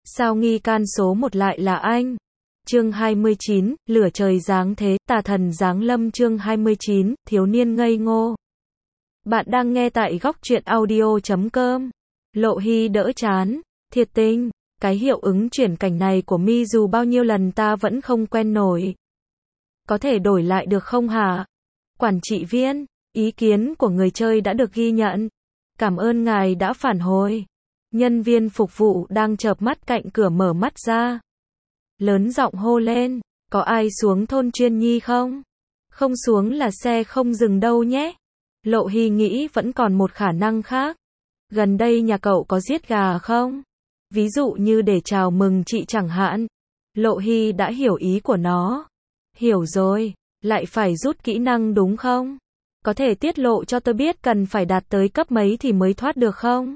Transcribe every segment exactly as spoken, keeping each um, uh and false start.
Sao nghi can số một lại là anh? Chương hai mươi chín, lửa trời giáng thế, tà thần giáng lâm. Chương hai mươi chín, thiếu niên ngây ngô. Bạn đang nghe tại góc truyện audio chấm com. Lộ Hy đỡ chán, thiệt tình, cái hiệu ứng chuyển cảnh này của mi dù bao nhiêu lần ta vẫn không quen nổi. Có thể đổi lại được không hả? Quản trị viên, ý kiến của người chơi đã được ghi nhận. Cảm ơn ngài đã phản hồi. Nhân viên phục vụ đang chợp mắt cạnh cửa mở mắt ra. Lớn giọng hô lên, có ai xuống thôn Chuyên Nhi không? Không xuống là xe không dừng đâu nhé. Lộ Hy nghĩ vẫn còn một khả năng khác. Gần đây nhà cậu có giết gà không? Ví dụ như để chào mừng chị chẳng hạn. Lộ Hy đã hiểu ý của nó. Hiểu rồi, lại phải rút kỹ năng đúng không? Có thể tiết lộ cho tôi biết cần phải đạt tới cấp mấy thì mới thoát được không?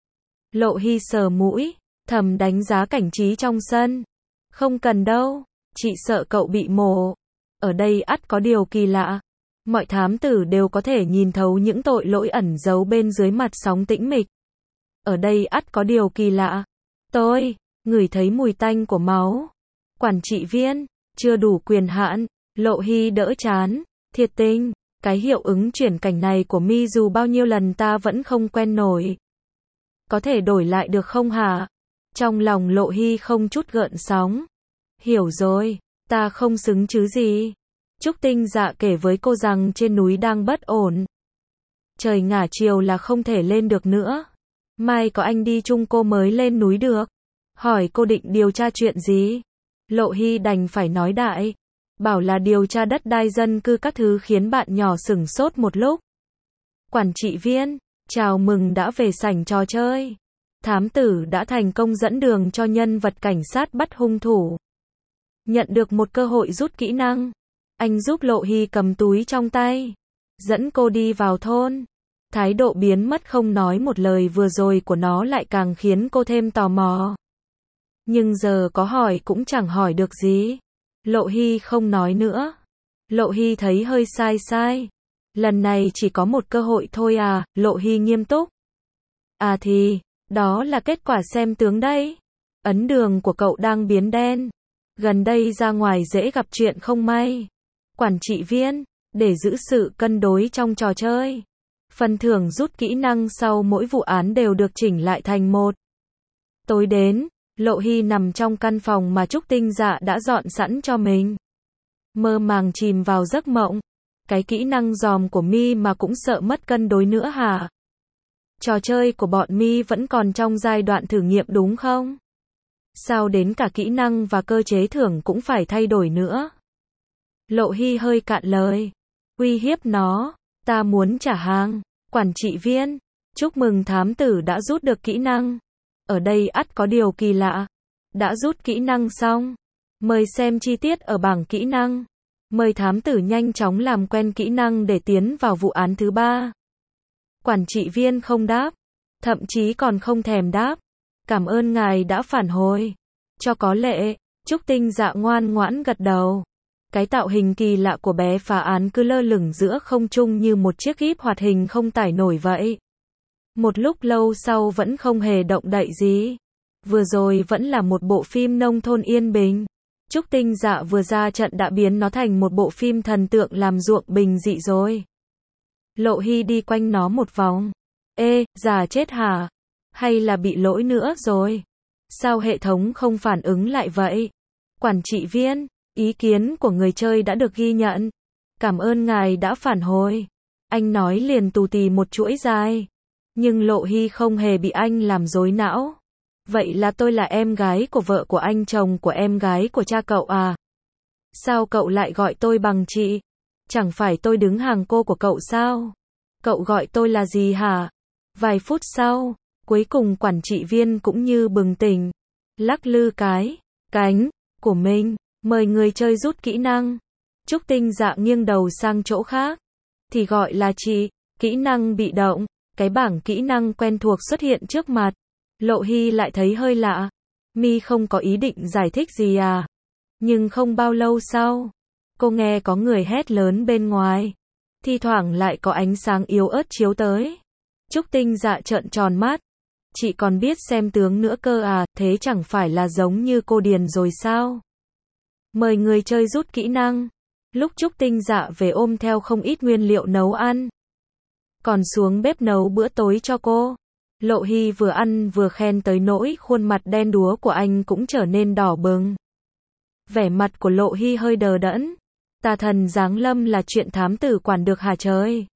Lộ Hy sờ mũi, thầm đánh giá cảnh trí trong sân. Không cần đâu, chị sợ cậu bị mổ. Ở đây ắt có điều kỳ lạ. Mọi thám tử đều có thể nhìn thấu những tội lỗi ẩn giấu bên dưới mặt sóng tĩnh mịch. Ở đây ắt có điều kỳ lạ. Tôi, ngửi thấy mùi tanh của máu. Quản trị viên, chưa đủ quyền hạn. Lộ Hy đỡ chán, thiệt tình, cái hiệu ứng chuyển cảnh này của mi dù bao nhiêu lần ta vẫn không quen nổi. Có thể đổi lại được không hả? Trong lòng Lộ Hy không chút gợn sóng. Hiểu rồi, ta không xứng chứ gì. Trúc Tinh Dạ kể với cô rằng trên núi đang bất ổn. Trời ngả chiều là không thể lên được nữa. Mai có anh đi chung cô mới lên núi được. Hỏi cô định điều tra chuyện gì? Lộ Hy đành phải nói đại. Bảo là điều tra đất đai dân cư các thứ khiến bạn nhỏ sửng sốt một lúc. Quản trị viên, chào mừng đã về sảnh trò chơi. Thám tử đã thành công dẫn đường cho nhân vật cảnh sát bắt hung thủ. Nhận được một cơ hội rút kỹ năng. Anh giúp Lộ Hy cầm túi trong tay. Dẫn cô đi vào thôn. Thái độ biến mất không nói một lời vừa rồi của nó lại càng khiến cô thêm tò mò. Nhưng giờ có hỏi cũng chẳng hỏi được gì. Lộ Hy không nói nữa. Lộ Hy thấy hơi sai sai. Lần này chỉ có một cơ hội thôi à, Lộ Hy nghiêm túc. À thì, đó là kết quả xem tướng đấy. Ấn đường của cậu đang biến đen. Gần đây ra ngoài dễ gặp chuyện không may. Quản trị viên, để giữ sự cân đối trong trò chơi. Phần thưởng rút kỹ năng sau mỗi vụ án đều được chỉnh lại thành một. Tối đến, Lộ Hy nằm trong căn phòng mà Trúc Tinh Dạ đã dọn sẵn cho mình. Mơ màng chìm vào giấc mộng. Cái kỹ năng dòm của mi mà cũng sợ mất cân đối nữa hả? Trò chơi của bọn mi vẫn còn trong giai đoạn thử nghiệm đúng không? Sao đến cả kỹ năng và cơ chế thưởng cũng phải thay đổi nữa? Lộ Hy hơi cạn lời. Uy hiếp nó, ta muốn trả hàng. Quản trị viên, chúc mừng thám tử đã rút được kỹ năng. Ở đây ắt có điều kỳ lạ. Đã rút kỹ năng xong. Mời xem chi tiết ở bảng kỹ năng. Mời thám tử nhanh chóng làm quen kỹ năng để tiến vào vụ án thứ ba. Quản trị viên không đáp. Thậm chí còn không thèm đáp. Cảm ơn ngài đã phản hồi. Cho có lệ, Trúc Tinh Dạ ngoan ngoãn gật đầu. Cái tạo hình kỳ lạ của bé phá án cứ lơ lửng giữa không trung như một chiếc kíp hoạt hình không tải nổi vậy. Một lúc lâu sau vẫn không hề động đậy gì. Vừa rồi vẫn là một bộ phim nông thôn yên bình. Trúc Tinh Dạ vừa ra trận đã biến nó thành một bộ phim thần tượng làm ruộng bình dị rồi. Lộ Hy đi quanh nó một vòng. Ê, già chết hả? Hay là bị lỗi nữa rồi? Sao hệ thống không phản ứng lại vậy? Quản trị viên, ý kiến của người chơi đã được ghi nhận. Cảm ơn ngài đã phản hồi. Anh nói liền tù tì một chuỗi dài. Nhưng Lộ Hy không hề bị anh làm rối não. Vậy là tôi là em gái của vợ của anh chồng của em gái của cha cậu à? Sao cậu lại gọi tôi bằng chị? Chẳng phải tôi đứng hàng cô của cậu sao? Cậu gọi tôi là gì hả? Vài phút sau, cuối cùng quản trị viên cũng như bừng tỉnh. Lắc lư cái cánh của mình, mời người chơi rút kỹ năng. Trúc Tinh Dạ nghiêng đầu sang chỗ khác. Thì gọi là chị, kỹ năng bị động. Cái bảng kỹ năng quen thuộc xuất hiện trước mặt. Lộ Hy lại thấy hơi lạ. Mi không có ý định giải thích gì à? Nhưng không bao lâu sau, cô nghe có người hét lớn bên ngoài. Thi thoảng lại có ánh sáng yếu ớt chiếu tới. Trúc Tinh Dạ trợn tròn mắt. Chị còn biết xem tướng nữa cơ à, thế chẳng phải là giống như cô Điền rồi sao? Mời người chơi rút kỹ năng. Lúc Trúc Tinh Dạ về ôm theo không ít nguyên liệu nấu ăn. Còn xuống bếp nấu bữa tối cho cô. Lộ Hy vừa ăn vừa khen tới nỗi khuôn mặt đen đúa của anh cũng trở nên đỏ bừng. Vẻ mặt của Lộ Hy hơi đờ đẫn. Tà thần giáng lâm là chuyện thám tử quản được hả trời?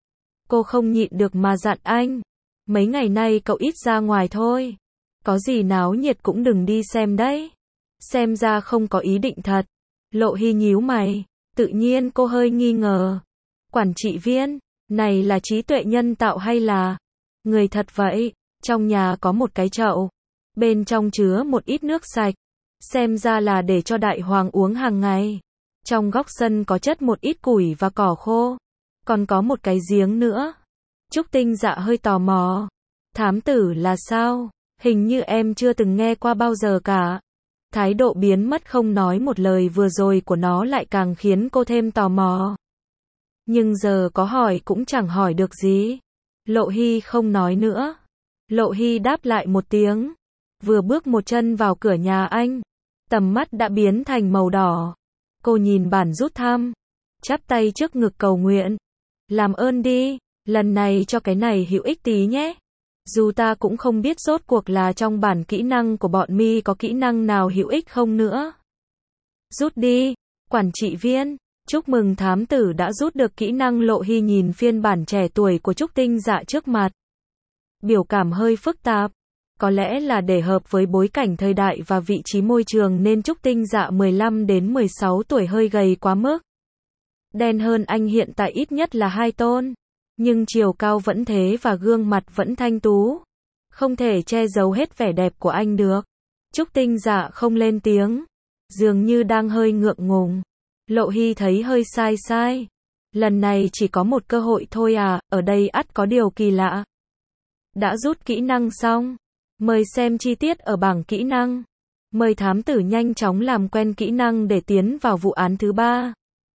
Cô không nhịn được mà dặn anh. Mấy ngày nay cậu ít ra ngoài thôi. Có gì náo nhiệt cũng đừng đi xem đấy. Xem ra không có ý định thật. Lộ Hy nhíu mày. Tự nhiên cô hơi nghi ngờ. Quản trị viên, này là trí tuệ nhân tạo hay là người thật vậy? Trong nhà có một cái chậu. Bên trong chứa một ít nước sạch. Xem ra là để cho đại hoàng uống hàng ngày. Trong góc sân có chất một ít củi và cỏ khô. Còn có một cái giếng nữa. Trúc Tinh Dạ hơi tò mò. Thám tử là sao? Hình như em chưa từng nghe qua bao giờ cả. Thái độ biến mất không nói một lời vừa rồi của nó lại càng khiến cô thêm tò mò. Nhưng giờ có hỏi cũng chẳng hỏi được gì. Lộ Hy không nói nữa. Lộ Hy đáp lại một tiếng. Vừa bước một chân vào cửa nhà anh. Tầm mắt đã biến thành màu đỏ. Cô nhìn bản rút thăm. Chắp tay trước ngực cầu nguyện. Làm ơn đi, lần này cho cái này hữu ích tí nhé. Dù ta cũng không biết rốt cuộc là trong bản kỹ năng của bọn mi có kỹ năng nào hữu ích không nữa. Rút đi, quản trị viên. Chúc mừng thám tử đã rút được kỹ năng. Lộ Hy nhìn phiên bản trẻ tuổi của Trúc Tinh Dạ trước mặt. Biểu cảm hơi phức tạp. Có lẽ là để hợp với bối cảnh thời đại và vị trí môi trường nên Trúc Tinh Dạ mười lăm đến mười sáu tuổi hơi gầy quá mức. Đen hơn anh hiện tại ít nhất là hai tôn. Nhưng chiều cao vẫn thế và gương mặt vẫn thanh tú. Không thể che giấu hết vẻ đẹp của anh được. Trúc Tinh Dạ không lên tiếng. Dường như đang hơi ngượng ngùng. Lộ Hy thấy hơi sai sai. Lần này chỉ có một cơ hội thôi à, ở đây ắt có điều kỳ lạ. Đã rút kỹ năng xong. Mời xem chi tiết ở bảng kỹ năng. Mời thám tử nhanh chóng làm quen kỹ năng để tiến vào vụ án thứ ba.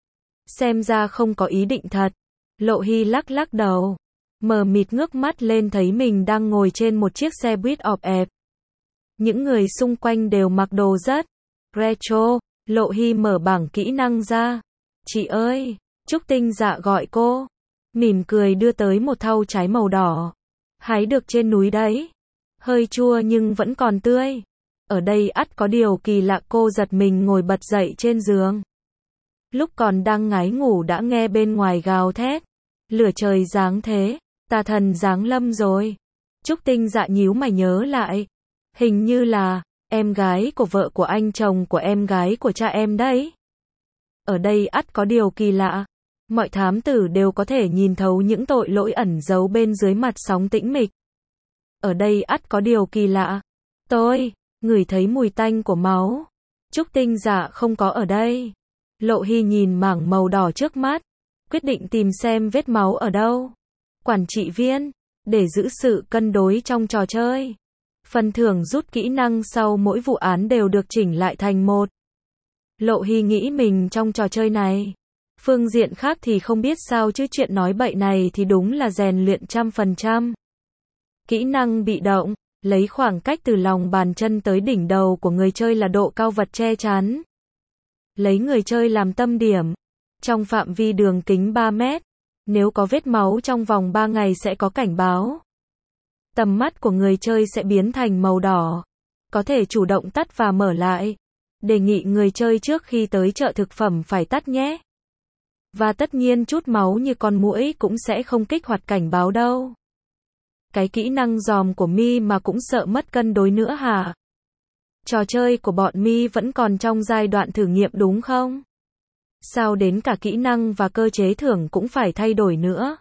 Xem ra không có ý định thật. Lộ Hy lắc lắc đầu. Mờ mịt ngước mắt lên thấy mình đang ngồi trên một chiếc xe buýt ọp ẹp. Những người xung quanh đều mặc đồ rất retro. Lộ Hy mở bảng kỹ năng ra. Chị ơi, Trúc Tinh Dạ gọi cô. Mỉm cười đưa tới một thau trái màu đỏ. Hái được trên núi đấy. Hơi chua nhưng vẫn còn tươi. Ở đây ắt có điều kỳ lạ. Cô giật mình ngồi bật dậy trên giường. Lúc còn đang ngái ngủ đã nghe bên ngoài gào thét. Lửa trời giáng thế. Tà thần giáng lâm rồi. Trúc Tinh Dạ nhíu mày nhớ lại. Hình như là em gái của vợ của anh chồng của em gái của cha em đấy. Ở đây ắt có điều kỳ lạ. Mọi thám tử đều có thể nhìn thấu những tội lỗi ẩn giấu bên dưới mặt sóng tĩnh mịch. Ở đây ắt có điều kỳ lạ. Tôi ngửi thấy mùi tanh của máu. Trúc Tinh Dạ không có ở đây. Lộ Hy nhìn mảng màu đỏ trước mắt. Quyết định tìm xem vết máu ở đâu. Quản trị viên. Để giữ sự cân đối trong trò chơi. Phần thưởng rút kỹ năng sau mỗi vụ án đều được chỉnh lại thành một. Lộ Hy nghĩ mình trong trò chơi này. Phương diện khác thì không biết sao chứ chuyện nói bậy này thì đúng là rèn luyện trăm phần trăm. Kỹ năng bị động. Lấy khoảng cách từ lòng bàn chân tới đỉnh đầu của người chơi là độ cao vật che chắn. Lấy người chơi làm tâm điểm. Trong phạm vi đường kính ba mét. Nếu có vết máu trong vòng ba ngày sẽ có cảnh báo. Tầm mắt của người chơi sẽ biến thành màu đỏ. Có thể chủ động tắt và mở lại. Đề nghị người chơi trước khi tới chợ thực phẩm phải tắt nhé. Và tất nhiên chút máu như con muỗi cũng sẽ không kích hoạt cảnh báo đâu. Cái kỹ năng giòm của mi mà cũng sợ mất cân đối nữa hả? Trò chơi của bọn mi vẫn còn trong giai đoạn thử nghiệm đúng không? Sao đến cả kỹ năng và cơ chế thưởng cũng phải thay đổi nữa?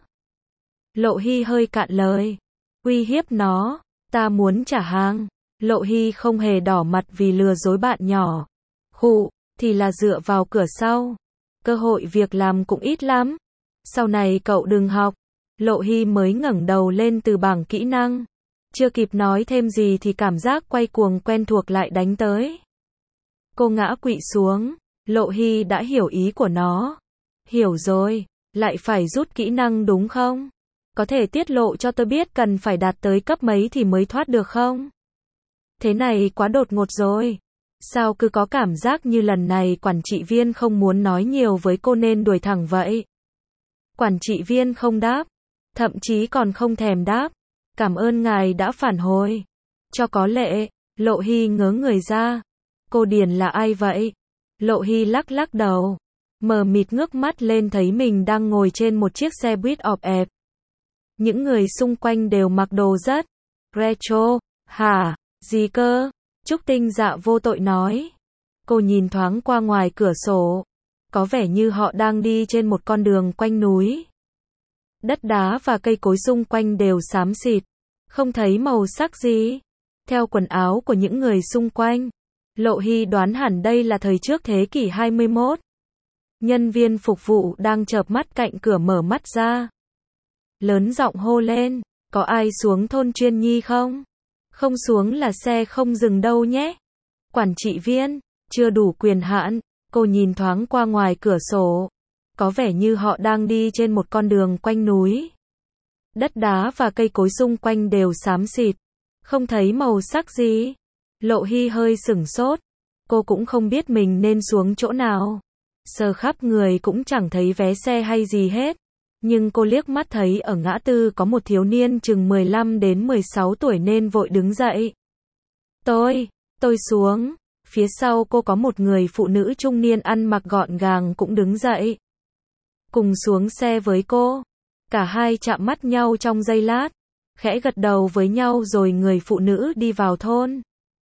Lộ Hy hơi cạn lời. Uy hiếp nó, ta muốn trả hàng. Lộ Hy không hề đỏ mặt vì lừa dối bạn nhỏ. Khụ, thì là dựa vào cửa sau. Cơ hội việc làm cũng ít lắm. Sau này cậu đừng học. Lộ Hy mới ngẩng đầu lên từ bảng kỹ năng. Chưa kịp nói thêm gì thì cảm giác quay cuồng quen thuộc lại đánh tới. Cô ngã quỵ xuống. Lộ Hy đã hiểu ý của nó. Hiểu rồi, lại phải rút kỹ năng đúng không? Có thể tiết lộ cho tôi biết cần phải đạt tới cấp mấy thì mới thoát được không? Thế này quá đột ngột rồi. Sao cứ có cảm giác như lần này quản trị viên không muốn nói nhiều với cô nên đuổi thẳng vậy? Quản trị viên không đáp, thậm chí còn không thèm đáp. Cảm ơn ngài đã phản hồi. Cho có lệ, Lộ Hy ngớ người ra. Cô Điền là ai vậy? Lộ Hy lắc lắc đầu, mờ mịt ngước mắt lên thấy mình đang ngồi trên một chiếc xe buýt ọp ẹp. Những người xung quanh đều mặc đồ rất retro. Hả? Gì cơ? Trúc Tinh Dạ vô tội nói. Cô nhìn thoáng qua ngoài cửa sổ. Có vẻ như họ đang đi trên một con đường quanh núi. Đất đá và cây cối xung quanh đều xám xịt, không thấy màu sắc gì. Theo quần áo của những người xung quanh, Lộ Hy đoán hẳn đây là thời trước thế kỷ hai mươi mốt. Nhân viên phục vụ đang chợp mắt cạnh cửa mở mắt ra. Lớn giọng hô lên, có ai xuống thôn Chuyên Nhi không? Không xuống là xe không dừng đâu nhé. Quản trị viên, chưa đủ quyền hạn, cô nhìn thoáng qua ngoài cửa sổ. Có vẻ như họ đang đi trên một con đường quanh núi. Đất đá và cây cối xung quanh đều xám xịt, không thấy màu sắc gì. Lộ Hy hơi sửng sốt. Cô cũng không biết mình nên xuống chỗ nào. Sờ khắp người cũng chẳng thấy vé xe hay gì hết. Nhưng cô liếc mắt thấy ở ngã tư có một thiếu niên chừng mười lăm đến mười sáu tuổi nên vội đứng dậy. Tôi, tôi xuống. Phía sau cô có một người phụ nữ trung niên ăn mặc gọn gàng cũng đứng dậy. Cùng xuống xe với cô. Cả hai chạm mắt nhau trong giây lát. Khẽ gật đầu với nhau rồi người phụ nữ đi vào thôn.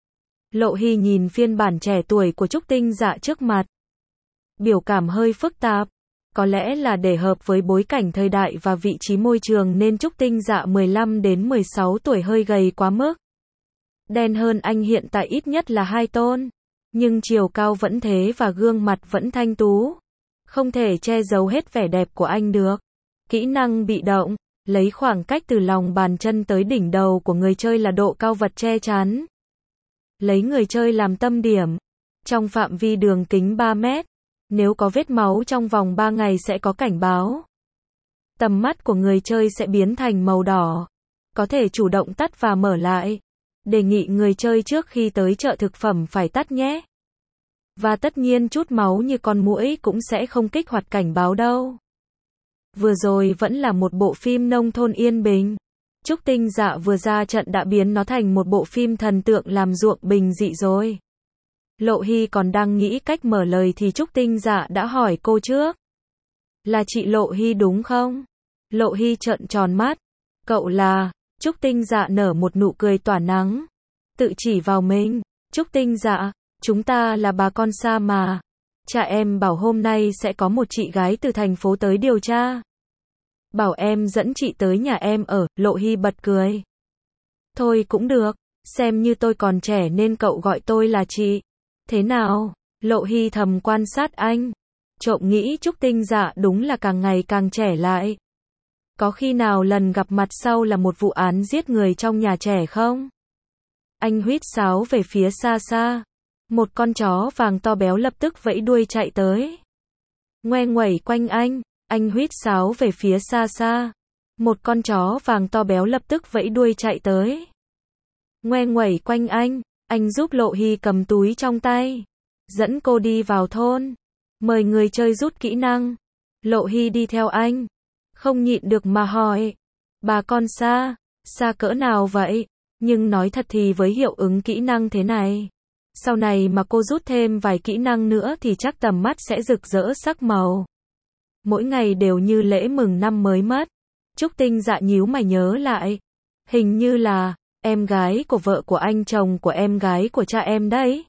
Lộ Hy nhìn phiên bản trẻ tuổi của Trúc Tinh Dạ trước mặt. Biểu cảm hơi phức tạp. Có lẽ là để hợp với bối cảnh thời đại và vị trí môi trường nên Trúc Tinh Dạ mười lăm đến mười sáu tuổi hơi gầy quá mức. Đen hơn anh hiện tại ít nhất là hai tôn. Nhưng chiều cao vẫn thế và gương mặt vẫn thanh tú. Không thể che giấu hết vẻ đẹp của anh được. Kỹ năng bị động, lấy khoảng cách từ lòng bàn chân tới đỉnh đầu của người chơi là độ cao vật che chắn. Lấy người chơi làm tâm điểm. Trong phạm vi đường kính ba mét. Nếu có vết máu trong vòng ba ngày sẽ có cảnh báo. Tầm mắt của người chơi sẽ biến thành màu đỏ. Có thể chủ động tắt và mở lại. Đề nghị người chơi trước khi tới chợ thực phẩm phải tắt nhé. Và tất nhiên chút máu như con muỗi cũng sẽ không kích hoạt cảnh báo đâu. Vừa rồi vẫn là một bộ phim nông thôn yên bình. Trúc Tinh Dạ vừa ra trận đã biến nó thành một bộ phim thần tượng làm ruộng bình dị rồi. Lộ Hy còn đang nghĩ cách mở lời thì Trúc Tinh Dạ đã hỏi cô trước. Là chị Lộ Hy đúng không? Lộ Hy trợn tròn mắt. Cậu là... Trúc Tinh Dạ nở một nụ cười tỏa nắng. Tự chỉ vào mình. Trúc Tinh Dạ, chúng ta là bà con xa mà. Cha em bảo hôm nay sẽ có một chị gái từ thành phố tới điều tra. Bảo em dẫn chị tới nhà em ở. Lộ Hy bật cười. Thôi cũng được. Xem như tôi còn trẻ nên cậu gọi tôi là chị. Thế nào? Lộ Hy thầm quan sát anh. Trộm nghĩ Trúc Tinh Dạ đúng là càng ngày càng trẻ lại. Có khi nào lần gặp mặt sau là một vụ án giết người trong nhà trẻ không? Anh huýt sáo về phía xa xa. Một con chó vàng to béo lập tức vẫy đuôi chạy tới. Ngoe nguẩy quanh anh. Anh huýt sáo về phía xa xa. Một con chó vàng to béo lập tức vẫy đuôi chạy tới. Ngoe nguẩy quanh anh. Anh giúp Lộ Hy cầm túi trong tay. Dẫn cô đi vào thôn. Mời người chơi rút kỹ năng. Lộ Hy đi theo anh. Không nhịn được mà hỏi. Bà con xa. Xa cỡ nào vậy? Nhưng nói thật thì với hiệu ứng kỹ năng thế này. Sau này mà cô rút thêm vài kỹ năng nữa thì chắc tầm mắt sẽ rực rỡ sắc màu. Mỗi ngày đều như lễ mừng năm mới mất. Trúc Tinh Dạ nhíu mày nhớ lại. Hình như là... em gái của vợ của anh chồng của em gái của cha em đấy.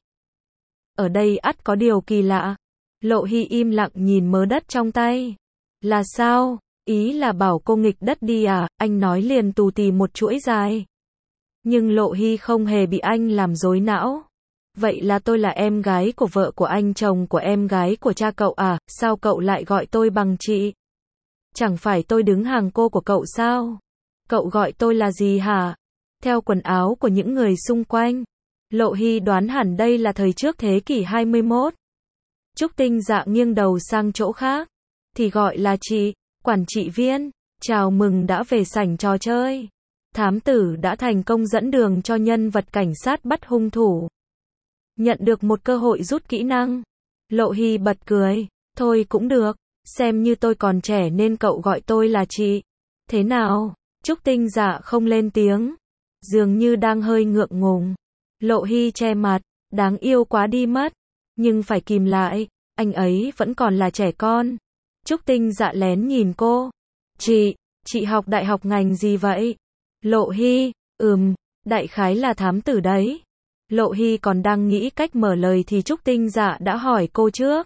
Ở đây ắt có điều kỳ lạ. Lộ Hy im lặng nhìn mớ đất trong tay. Là sao? Ý là bảo cô nghịch đất đi à? Anh nói liền tù tì một chuỗi dài. Nhưng Lộ Hy không hề bị anh làm rối não. Vậy là tôi là em gái của vợ của anh chồng của em gái của cha cậu à? Sao cậu lại gọi tôi bằng chị? Chẳng phải tôi đứng hàng cô của cậu sao? Cậu gọi tôi là gì hả? Theo quần áo của những người xung quanh, Lộ Hy đoán hẳn đây là thời trước thế kỷ hai mươi mốt. Trúc Tinh Dạ nghiêng đầu sang chỗ khác. Thì gọi là chị, quản trị viên. Chào mừng đã về sảnh trò chơi. Thám tử đã thành công dẫn đường cho nhân vật cảnh sát bắt hung thủ. Nhận được một cơ hội rút kỹ năng. Lộ Hy bật cười. Thôi cũng được, xem như tôi còn trẻ nên cậu gọi tôi là chị. Thế nào? Trúc Tinh Dạ không lên tiếng. Dường như đang hơi ngượng ngùng. Lộ Hy che mặt. Đáng yêu quá đi mất. Nhưng phải kìm lại. Anh ấy vẫn còn là trẻ con. Trúc Tinh Dạ lén nhìn cô. Chị, chị học đại học ngành gì vậy? Lộ Hy, ừm, đại khái là thám tử đấy. Lộ Hy còn đang nghĩ cách mở lời thì Trúc Tinh Dạ đã hỏi cô trước.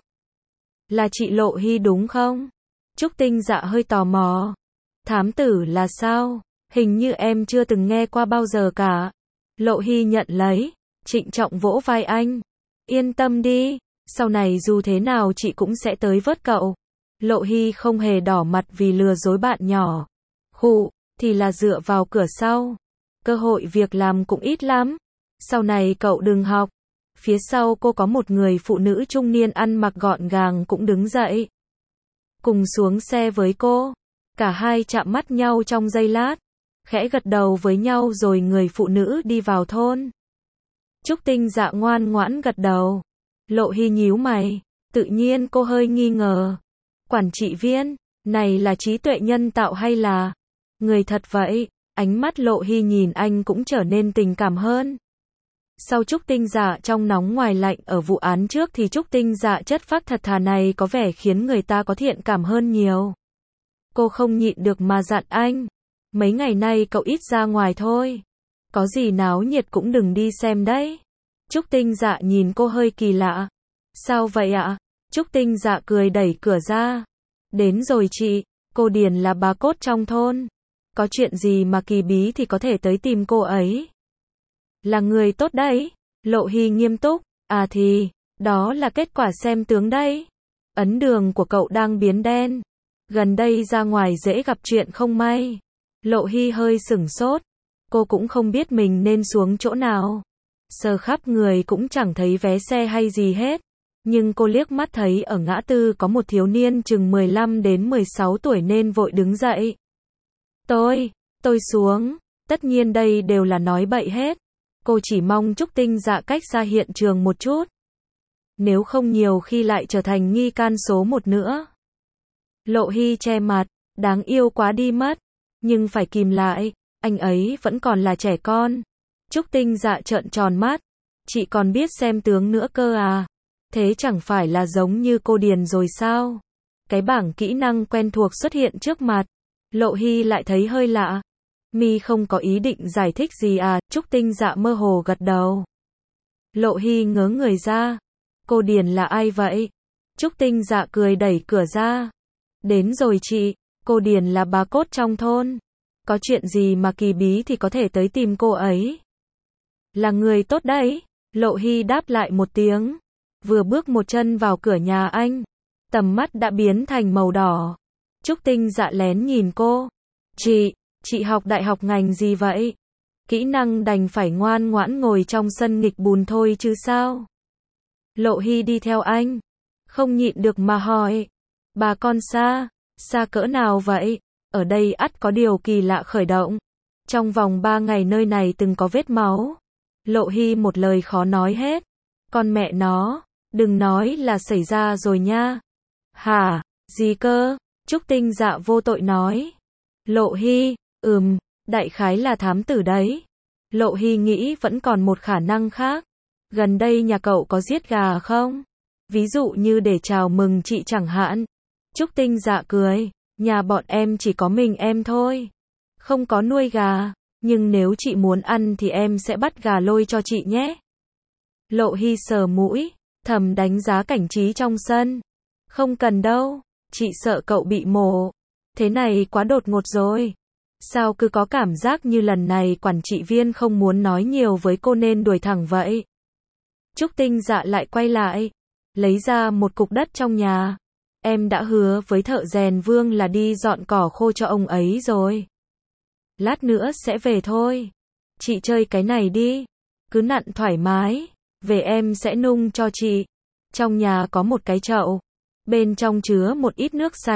Là chị Lộ Hy đúng không? Trúc Tinh Dạ hơi tò mò. Thám tử là sao? Hình như em chưa từng nghe qua bao giờ cả. Lộ Hy nhận lấy, trịnh trọng vỗ vai anh. Yên tâm đi, sau này dù thế nào chị cũng sẽ tới vớt cậu. Lộ Hy không hề đỏ mặt vì lừa dối bạn nhỏ. Khụ, thì là dựa vào cửa sau. Cơ hội việc làm cũng ít lắm. Sau này cậu đừng học. Phía sau cô có một người phụ nữ trung niên ăn mặc gọn gàng cũng đứng dậy. Cùng xuống xe với cô. Cả hai chạm mắt nhau trong giây lát. Khẽ gật đầu với nhau rồi người phụ nữ đi vào thôn. Trúc Tinh Dạ ngoan ngoãn gật đầu. Lộ Hy nhíu mày. Tự nhiên cô hơi nghi ngờ. Quản trị viên, này là trí tuệ nhân tạo hay là người thật vậy? Ánh mắt Lộ Hy nhìn anh cũng trở nên tình cảm hơn. Sau Trúc Tinh Dạ trong nóng ngoài lạnh ở vụ án trước thì Trúc Tinh Dạ chất phác thật thà này có vẻ khiến người ta có thiện cảm hơn nhiều. Cô không nhịn được mà dặn anh. Mấy ngày nay cậu ít ra ngoài thôi. Có gì náo nhiệt cũng đừng đi xem đấy. Trúc Tinh Dạ nhìn cô hơi kỳ lạ. Sao vậy ạ? Trúc Tinh Dạ cười đẩy cửa ra. Đến rồi chị, cô Điền là bà cốt trong thôn. Có chuyện gì mà kỳ bí thì có thể tới tìm cô ấy. Là người tốt đấy. Lộ Hy nghiêm túc. À thì, đó là kết quả xem tướng đấy. Ấn đường của cậu đang biến đen. Gần đây ra ngoài dễ gặp chuyện không may. Lộ Hy hơi sửng sốt. Cô cũng không biết mình nên xuống chỗ nào. Sờ khắp người cũng chẳng thấy vé xe hay gì hết. Nhưng cô liếc mắt thấy ở ngã tư có một thiếu niên chừng mười lăm đến mười sáu tuổi nên vội đứng dậy. Tôi, tôi xuống. Tất nhiên đây đều là nói bậy hết. Cô chỉ mong Trúc Tinh Dạ cách xa hiện trường một chút. Nếu không nhiều khi lại trở thành nghi can số một nữa. Lộ Hy che mặt, đáng yêu quá đi mất. Nhưng phải kìm lại, anh ấy vẫn còn là trẻ con. Trúc Tinh Dạ trợn tròn mắt. Chị còn biết xem tướng nữa cơ à? Thế chẳng phải là giống như cô Điền rồi sao? Cái bảng kỹ năng quen thuộc xuất hiện trước mặt. Lộ Hy lại thấy hơi lạ. Mi không có ý định giải thích gì à? Trúc Tinh Dạ mơ hồ gật đầu. Lộ Hy ngớ người ra. Cô Điền là ai vậy? Trúc Tinh Dạ cười đẩy cửa ra. Đến rồi chị, cô Điền là bà cốt trong thôn. Có chuyện gì mà kỳ bí thì có thể tới tìm cô ấy. Là người tốt đấy. Lộ Hy đáp lại một tiếng. Vừa bước một chân vào cửa nhà anh, tầm mắt đã biến thành màu đỏ. Trúc Tinh Dạ lén nhìn cô. Chị, chị học đại học ngành gì vậy? Kỹ năng đành phải ngoan ngoãn ngồi trong sân nghịch bùn thôi chứ sao? Lộ Hy đi theo anh. Không nhịn được mà hỏi. Bà con xa, xa cỡ nào vậy? Ở đây ắt có điều kỳ lạ khởi động. Trong vòng ba ngày nơi này từng có vết máu. Lộ Hy một lời khó nói hết. Con mẹ nó, đừng nói là xảy ra rồi nha. Hả, gì cơ? Trúc Tinh Dạ vô tội nói. Lộ Hy, ừm, đại khái là thám tử đấy. Lộ Hy nghĩ vẫn còn một khả năng khác. Gần đây nhà cậu có giết gà không? Ví dụ như để chào mừng chị chẳng hạn. Trúc Tinh Dạ cười. Nhà bọn em chỉ có mình em thôi. Không có nuôi gà. Nhưng nếu chị muốn ăn thì em sẽ bắt gà lôi cho chị nhé. Lộ Hy sờ mũi, thầm đánh giá cảnh trí trong sân. Không cần đâu, chị sợ cậu bị mổ. Thế này quá đột ngột rồi. Sao cứ có cảm giác như lần này quản trị viên không muốn nói nhiều với cô nên đuổi thẳng vậy. Trúc Tinh Dạ lại quay lại, lấy ra một cục đất trong nhà. Em đã hứa với thợ rèn Vương là đi dọn cỏ khô cho ông ấy rồi. Lát nữa sẽ về thôi. Chị chơi cái này đi. Cứ nặn thoải mái. Về em sẽ nung cho chị. Trong nhà có một cái chậu. Bên trong chứa một ít nước sạch.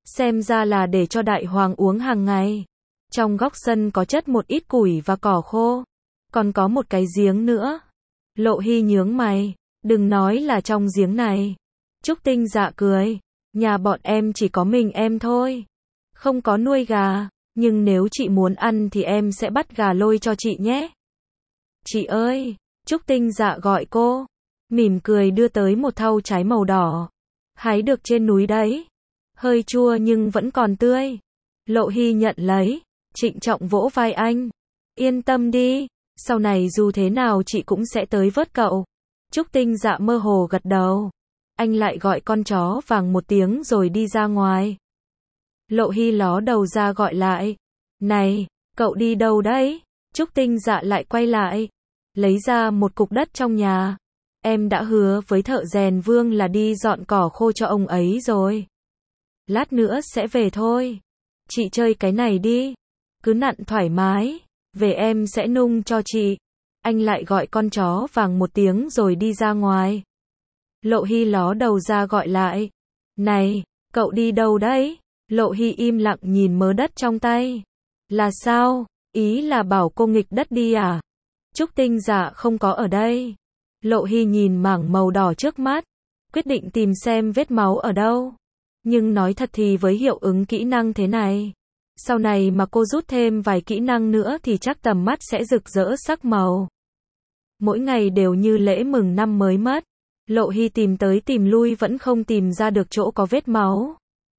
Xem ra là để cho đại hoàng uống hàng ngày. Trong góc sân có chất một ít củi và cỏ khô. Còn có một cái giếng nữa. Lộ Hy nhướng mày. Đừng nói là trong giếng này. Trúc Tinh Dạ cười. Nhà bọn em chỉ có mình em thôi. Không có nuôi gà. Nhưng nếu chị muốn ăn thì em sẽ bắt gà lôi cho chị nhé. Chị ơi! Trúc Tinh Dạ gọi cô. Mỉm cười đưa tới một thau trái màu đỏ. Hái được trên núi đấy. Hơi chua nhưng vẫn còn tươi. Lộ Hy nhận lấy. Trịnh trọng vỗ vai anh. Yên tâm đi. Sau này dù thế nào chị cũng sẽ tới vớt cậu. Trúc Tinh Dạ mơ hồ gật đầu. Anh lại gọi con chó vàng một tiếng rồi đi ra ngoài. Lộ Hy ló đầu ra gọi lại. Này, cậu đi đâu đấy? Trúc Tinh Dạ lại quay lại. Lấy ra một cục đất trong nhà. Em đã hứa với thợ rèn Vương là đi dọn cỏ khô cho ông ấy rồi. Lát nữa sẽ về thôi. Chị chơi cái này đi. Cứ nặn thoải mái. Về em sẽ nung cho chị. Anh lại gọi con chó vàng một tiếng rồi đi ra ngoài. Lộ Hy ló đầu ra gọi lại. Này, cậu đi đâu đấy? Lộ Hy im lặng nhìn mớ đất trong tay. Là sao? Ý là bảo cô nghịch đất đi à? Trúc Tinh Dạ không có ở đây. Lộ Hy nhìn mảng màu đỏ trước mắt. Quyết định tìm xem vết máu ở đâu. Nhưng nói thật thì với hiệu ứng kỹ năng thế này. Sau này mà cô rút thêm vài kỹ năng nữa thì chắc tầm mắt sẽ rực rỡ sắc màu. Mỗi ngày đều như lễ mừng năm mới mất. Lộ Hy tìm tới tìm lui vẫn không tìm ra được chỗ có vết máu.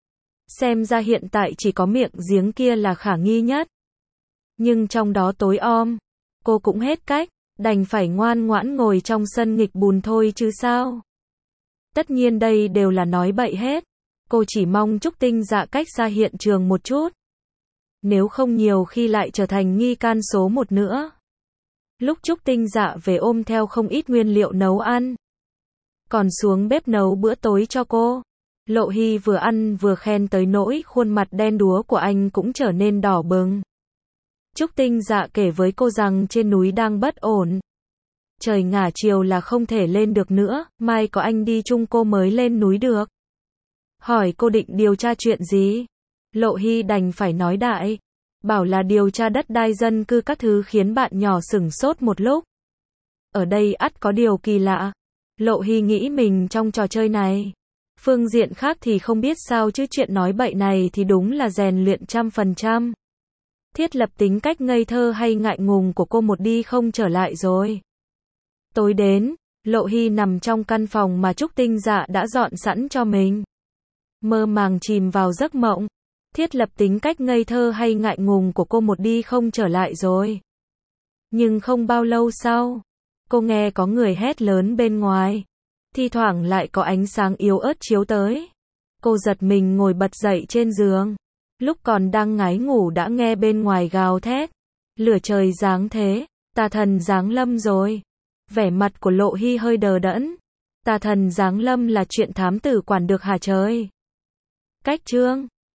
Xem ra hiện tại chỉ có miệng giếng kia là khả nghi nhất. Nhưng trong đó tối om. Cô cũng hết cách. Đành phải ngoan ngoãn ngồi trong sân nghịch bùn thôi chứ sao. Tất nhiên đây đều là nói bậy hết. Cô chỉ mong Trúc Tinh Dạ cách xa hiện trường một chút. Nếu không nhiều khi lại trở thành nghi can số một nữa. Lúc Trúc Tinh Dạ về ôm theo không ít nguyên liệu nấu ăn. Còn xuống bếp nấu bữa tối cho cô. Lộ Hy vừa ăn vừa khen tới nỗi khuôn mặt đen đúa của anh cũng trở nên đỏ bừng. Trúc Tinh Dạ kể với cô rằng trên núi đang bất ổn. Trời ngả chiều là không thể lên được nữa, mai có anh đi chung cô mới lên núi được. Hỏi cô định điều tra chuyện gì? Lộ Hy đành phải nói đại. Bảo là điều tra đất đai dân cư các thứ khiến bạn nhỏ sửng sốt một lúc. Ở đây ắt có điều kỳ lạ. Lộ Hy nghĩ mình trong trò chơi này. Phương diện khác thì không biết sao chứ chuyện nói bậy này thì đúng là rèn luyện trăm phần trăm. Thiết lập tính cách ngây thơ hay ngại ngùng của cô một đi không trở lại rồi. Tối đến, Lộ Hy nằm trong căn phòng mà Trúc Tinh Dạ đã dọn sẵn cho mình. Mơ màng chìm vào giấc mộng. Thiết lập tính cách ngây thơ hay ngại ngùng của cô một đi không trở lại rồi. Nhưng không bao lâu sau, cô nghe có người hét lớn bên ngoài. Thi thoảng lại có ánh sáng yếu ớt chiếu tới. Cô giật mình ngồi bật dậy trên giường. Lúc còn đang ngái ngủ đã nghe bên ngoài gào thét. Lửa trời giáng thế, tà thần giáng lâm rồi. Vẻ mặt của Lộ Hy hơi đờ đẫn. Tà thần giáng lâm là chuyện thám tử quản được hả trời? Cách chương